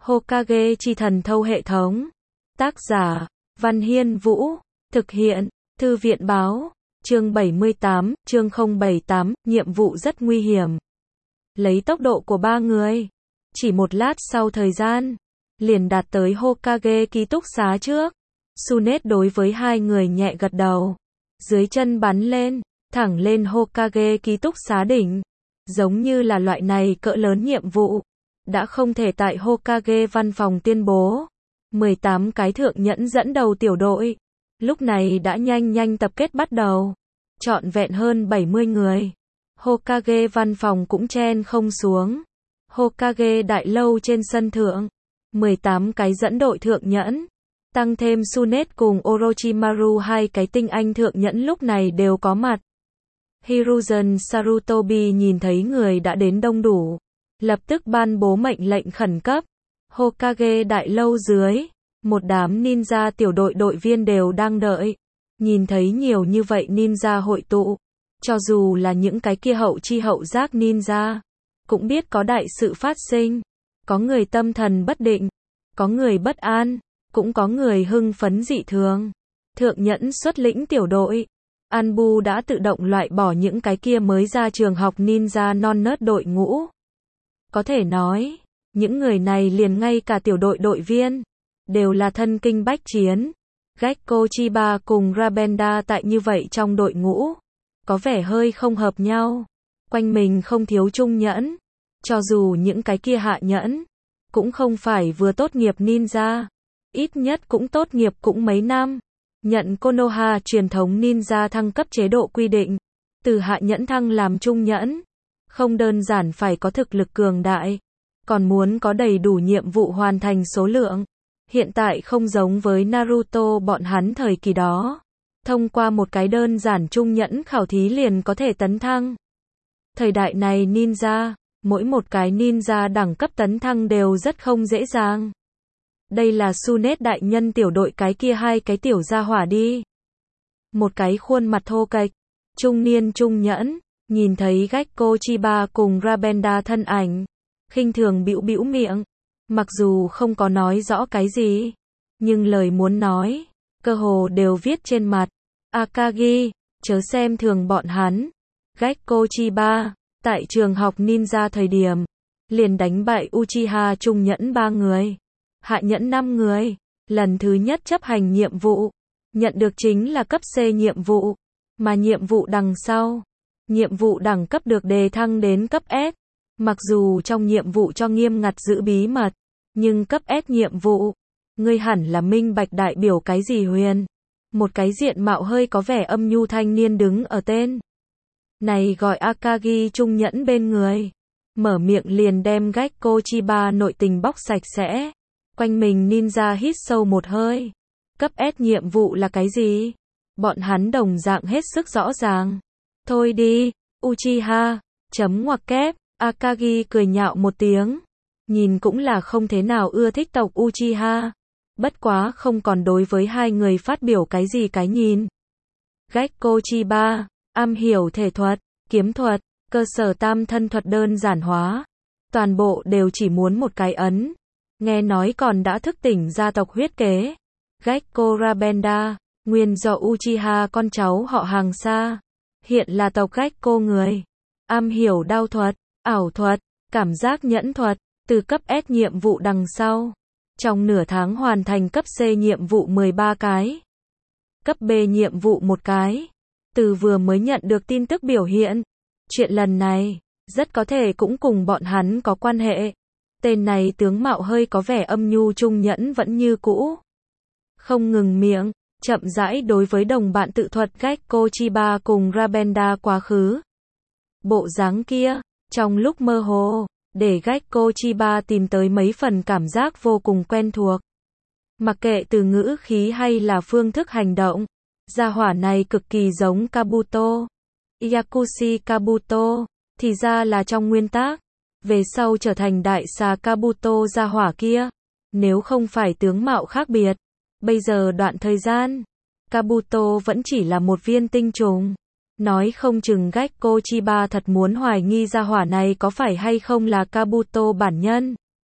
Hokage chi thần thâu hệ thống. Tác giả, Văn Hiên Vũ. Thực hiện, Thư viện báo. Chương 78, chương 078, nhiệm vụ rất nguy hiểm. Lấy tốc độ của ba người, chỉ một lát sau thời gian, liền đạt tới Hokage ký túc xá trước. Tsunade đối với hai người nhẹ gật đầu. Dưới chân bắn lên, thẳng lên Hokage ký túc xá đỉnh. Giống như là loại này cỡ lớn nhiệm vụ, đã không thể tại Hokage văn phòng tuyên bố. 18 cái thượng nhẫn dẫn đầu tiểu đội, lúc này đã nhanh tập kết bắt đầu. Trọn vẹn hơn 70 người. Hokage văn phòng cũng chen không xuống. Hokage đại lâu trên sân thượng, 18 cái dẫn đội thượng nhẫn, tăng thêm Tsunade cùng Orochimaru, hai cái tinh anh thượng nhẫn lúc này đều có mặt. Hiruzen Sarutobi nhìn thấy người đã đến đông đủ, lập tức ban bố mệnh lệnh khẩn cấp. Hokage đại lâu dưới, một đám ninja tiểu đội đội viên đều đang đợi. Nhìn thấy nhiều như vậy ninja hội tụ, cho dù là những cái kia hậu chi hậu giác ninja, cũng biết có đại sự phát sinh. Có người tâm thần bất định, có người bất an, cũng có người hưng phấn dị thường. Thượng nhẫn xuất lĩnh tiểu đội, Anbu đã tự động loại bỏ những cái kia mới ra trường học ninja non nớt đội ngũ. Có thể nói, những người này liền ngay cả tiểu đội đội viên, đều là thân kinh bách chiến. Gekko Chiba cùng Rabenda tại như vậy trong đội ngũ, có vẻ hơi không hợp nhau. Quanh mình không thiếu trung nhẫn, cho dù những cái kia hạ nhẫn, cũng không phải vừa tốt nghiệp ninja, ít nhất cũng tốt nghiệp cũng mấy năm. Nhận Konoha truyền thống ninja thăng cấp chế độ quy định, từ hạ nhẫn thăng làm trung nhẫn, không đơn giản phải có thực lực cường đại, còn muốn có đầy đủ nhiệm vụ hoàn thành số lượng. Hiện tại không giống với Naruto bọn hắn thời kỳ đó, thông qua một cái đơn giản trung nhẫn khảo thí liền có thể tấn thăng. Thời đại này ninja, mỗi một cái ninja đẳng cấp tấn thăng đều rất không dễ dàng. Đây là Tsunade đại nhân tiểu đội cái kia hai cái tiểu gia hỏa đi. Một cái khuôn mặt thô kệch, trung niên trung nhẫn, nhìn thấy Gekko Chiba cùng Rabenda thân ảnh, khinh thường bĩu miệng. Mặc dù không có nói rõ cái gì, nhưng lời muốn nói, cơ hồ đều viết trên mặt. Akagi, chớ xem thường bọn hắn. Gekko Chiba, tại trường học ninja thời điểm, liền đánh bại Uchiha trung nhẫn 3 người, hạ nhẫn 5 người. Lần thứ nhất chấp hành nhiệm vụ, nhận được chính là cấp C nhiệm vụ, mà nhiệm vụ đằng sau, nhiệm vụ đẳng cấp được đề thăng đến cấp S. Mặc dù trong nhiệm vụ cho nghiêm ngặt giữ bí mật, nhưng cấp S nhiệm vụ, ngươi hẳn là minh bạch đại biểu cái gì Huyền. Một cái diện mạo hơi có vẻ âm nhu thanh niên đứng ở tên này gọi Akagi trung nhẫn bên người, mở miệng liền đem Gekko Chiba nội tình bóc sạch sẽ. Quanh mình ninja hít sâu một hơi. Cấp S nhiệm vụ là cái gì? Bọn hắn đồng dạng hết sức rõ ràng. Thôi đi, Uchiha, chấm ngoặc kép. Akagi cười nhạo một tiếng, nhìn cũng là không thế nào ưa thích tộc Uchiha, bất quá không còn đối với hai người phát biểu cái gì cái nhìn. Gekko Chiba, am hiểu thể thuật, kiếm thuật, cơ sở tam thân thuật đơn giản hóa, toàn bộ đều chỉ muốn một cái ấn. Nghe nói còn đã thức tỉnh gia tộc huyết kế. Gekko Rabenda, nguyên do Uchiha con cháu họ hàng xa, hiện là tộc Gekko người, am hiểu đao thuật, ảo thuật, cảm giác nhẫn thuật, từ cấp S nhiệm vụ đằng sau. Trong nửa tháng hoàn thành cấp C nhiệm vụ 13 cái. Cấp B nhiệm vụ 1 cái. Từ vừa mới nhận được tin tức biểu hiện. Chuyện lần này, rất có thể cũng cùng bọn hắn có quan hệ. Tên này tướng mạo hơi có vẻ âm nhu trung nhẫn vẫn như cũ. Không ngừng miệng, chậm rãi đối với đồng bạn tự thuật Gekko Chiba cùng Rabenda quá khứ. Bộ dáng kia, trong lúc mơ hồ, để Gekko Chiba tìm tới mấy phần cảm giác vô cùng quen thuộc. Mặc kệ từ ngữ khí hay là phương thức hành động, gia hỏa này cực kỳ giống Kabuto. Yakushi Kabuto, thì ra là trong nguyên tác, về sau trở thành đại xà Kabuto gia hỏa kia. Nếu không phải tướng mạo khác biệt, bây giờ đoạn thời gian, Kabuto vẫn chỉ là một viên tinh trùng. Nói không chừng Gekko Chiba thật muốn hoài nghi gia hỏa này có phải hay không là Kabuto bản nhân.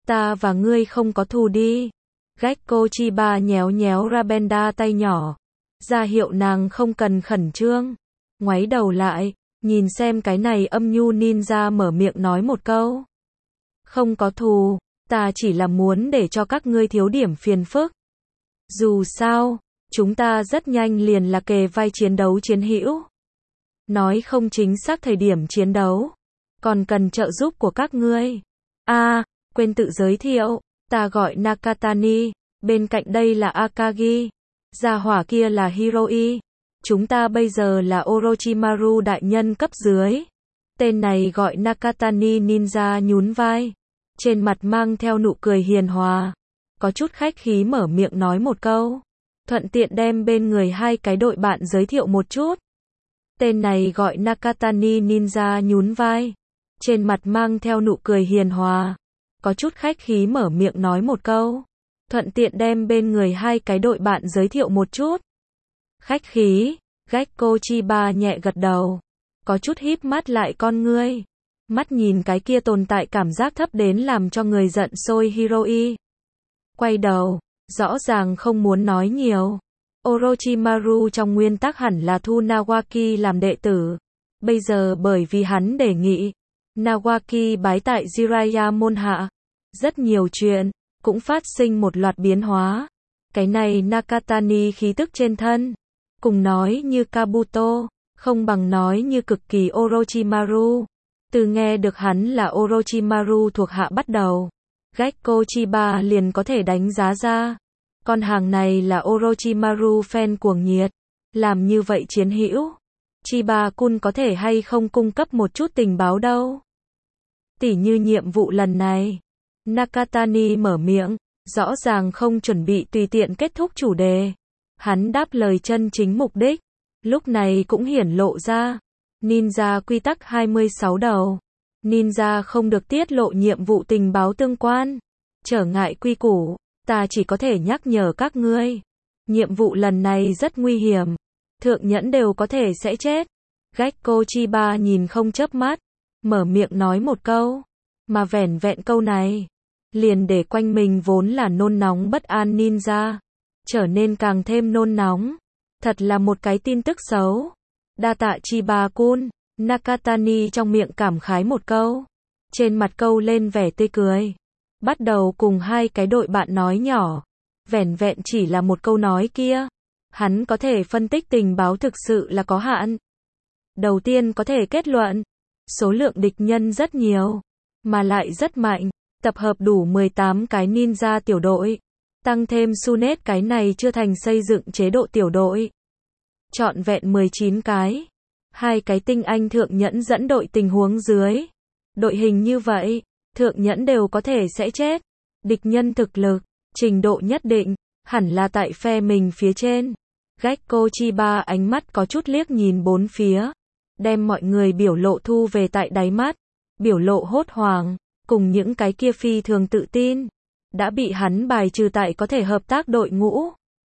Ta và ngươi không có thù đi. Gekko Chiba nhéo nhéo Rabenda tay nhỏ, ra hiệu nàng không cần khẩn trương. Ngoáy đầu lại, nhìn xem cái này âm nhu ninja mở miệng nói một câu. Không có thù, ta chỉ là muốn để cho các ngươi thiếu điểm phiền phức. Dù sao, chúng ta rất nhanh liền là kề vai chiến đấu chiến hữu. Nói không chính xác thời điểm chiến đấu, còn cần trợ giúp của các ngươi. Quên tự giới thiệu, ta gọi Nakatani, bên cạnh đây là Akagi, gia hỏa kia là Hiroi. Chúng ta bây giờ là Orochimaru đại nhân cấp dưới. Tên này gọi Nakatani ninja nhún vai, trên mặt mang theo nụ cười hiền hòa, có chút khách khí mở miệng nói một câu, thuận tiện đem bên người hai cái đội bạn giới thiệu một chút. Tên này gọi Nakatani ninja nhún vai, trên mặt mang theo nụ cười hiền hòa, có chút khách khí mở miệng nói một câu, thuận tiện đem bên người hai cái đội bạn giới thiệu một chút. Khách khí, Gekko Chiba nhẹ gật đầu, có chút híp mắt lại con ngươi, mắt nhìn cái kia tồn tại cảm giác thấp đến làm cho người giận sôi Hiroi. Quay đầu, rõ ràng không muốn nói nhiều. Orochimaru trong nguyên tắc hẳn là thu Nawaki làm đệ tử. Bây giờ bởi vì hắn đề nghị, Nawaki bái tại Jiraiya môn hạ. Rất nhiều chuyện, cũng phát sinh một loạt biến hóa. Cái này Nakatani khí tức trên thân, cùng nói như Kabuto, không bằng nói như cực kỳ Orochimaru. Từ nghe được hắn là Orochimaru thuộc hạ bắt đầu, Gekko Chiba liền có thể đánh giá ra. Con hàng này là Orochimaru fan cuồng nhiệt. Làm như vậy chiến hữu, Chiba-kun có thể hay không cung cấp một chút tình báo đâu. Tỉ như nhiệm vụ lần này. Nakatani mở miệng, rõ ràng không chuẩn bị tùy tiện kết thúc chủ đề. Hắn đáp lời chân chính mục đích, lúc này cũng hiển lộ ra. Ninja quy tắc 26 đầu. Ninja không được tiết lộ nhiệm vụ tình báo tương quan. Trở ngại quy củ, ta chỉ có thể nhắc nhở các ngươi. Nhiệm vụ lần này rất nguy hiểm. Thượng nhẫn đều có thể sẽ chết. Gekko Chiba nhìn không chớp mắt, mở miệng nói một câu. Mà vẻn vẹn câu này, liền để quanh mình vốn là nôn nóng bất an ninja, trở nên càng thêm nôn nóng. Thật là một cái tin tức xấu. Đa tạ Chiba-kun, Nakatani trong miệng cảm khái một câu. Trên mặt câu lên vẻ tươi cười. Bắt đầu cùng hai cái đội bạn nói nhỏ. Vẻn vẹn chỉ là một câu nói kia, hắn có thể phân tích tình báo thực sự là có hạn. Đầu tiên có thể kết luận, số lượng địch nhân rất nhiều, mà lại rất mạnh, tập hợp đủ 18 cái ninja tiểu đội, tăng thêm Sunet cái này chưa thành xây dựng chế độ tiểu đội. Trọn vẹn 19 cái. Hai cái tinh anh thượng nhẫn dẫn đội tình huống dưới. Đội hình như vậy, thượng nhẫn đều có thể sẽ chết. Địch nhân thực lực, trình độ nhất định, hẳn là tại phe mình phía trên. Gekko Chiba ánh mắt có chút liếc nhìn bốn phía, đem mọi người biểu lộ thu về tại đáy mắt, biểu lộ hốt hoảng, cùng những cái kia phi thường tự tin, đã bị hắn bài trừ tại có thể hợp tác đội ngũ.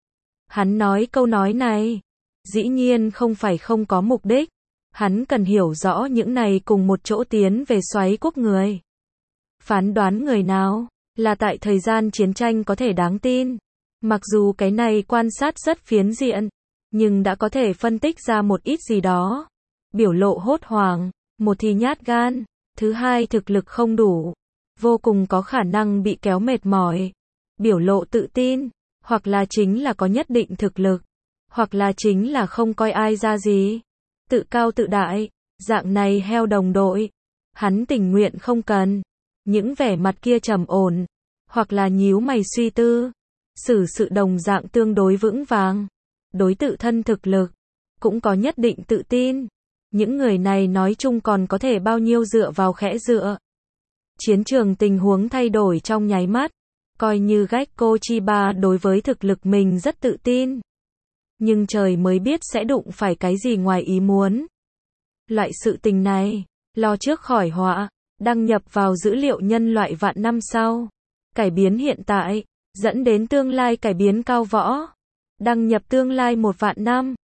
Hắn nói câu nói này, dĩ nhiên không phải không có mục đích, hắn cần hiểu rõ những này cùng một chỗ tiến về xoáy quốc người. Phán đoán người nào là tại thời gian chiến tranh có thể đáng tin. Mặc dù cái này quan sát rất phiến diện, nhưng đã có thể phân tích ra một ít gì đó. Biểu lộ hốt hoảng, một thì nhát gan, thứ hai thực lực không đủ, vô cùng có khả năng bị kéo mệt mỏi. Biểu lộ tự tin, hoặc là chính là có nhất định thực lực, hoặc là chính là không coi ai ra gì. Tự cao tự đại, dạng này heo đồng đội, hắn tình nguyện không cần. Những vẻ mặt kia trầm ổn, hoặc là nhíu mày suy tư, xử sự đồng dạng tương đối vững vàng, đối tự thân thực lực, cũng có nhất định tự tin. Những người này nói chung còn có thể bao nhiêu dựa vào khẽ dựa. Chiến trường tình huống thay đổi trong nháy mắt, coi như Gekko Chiba đối với thực lực mình rất tự tin. Nhưng trời mới biết sẽ đụng phải cái gì ngoài ý muốn. Loại sự tình này, lo trước khỏi họa, đăng nhập vào dữ liệu nhân loại vạn năm sau. Cải biến hiện tại, dẫn đến tương lai cải biến cao võ. Đăng nhập tương lai 1 vạn năm.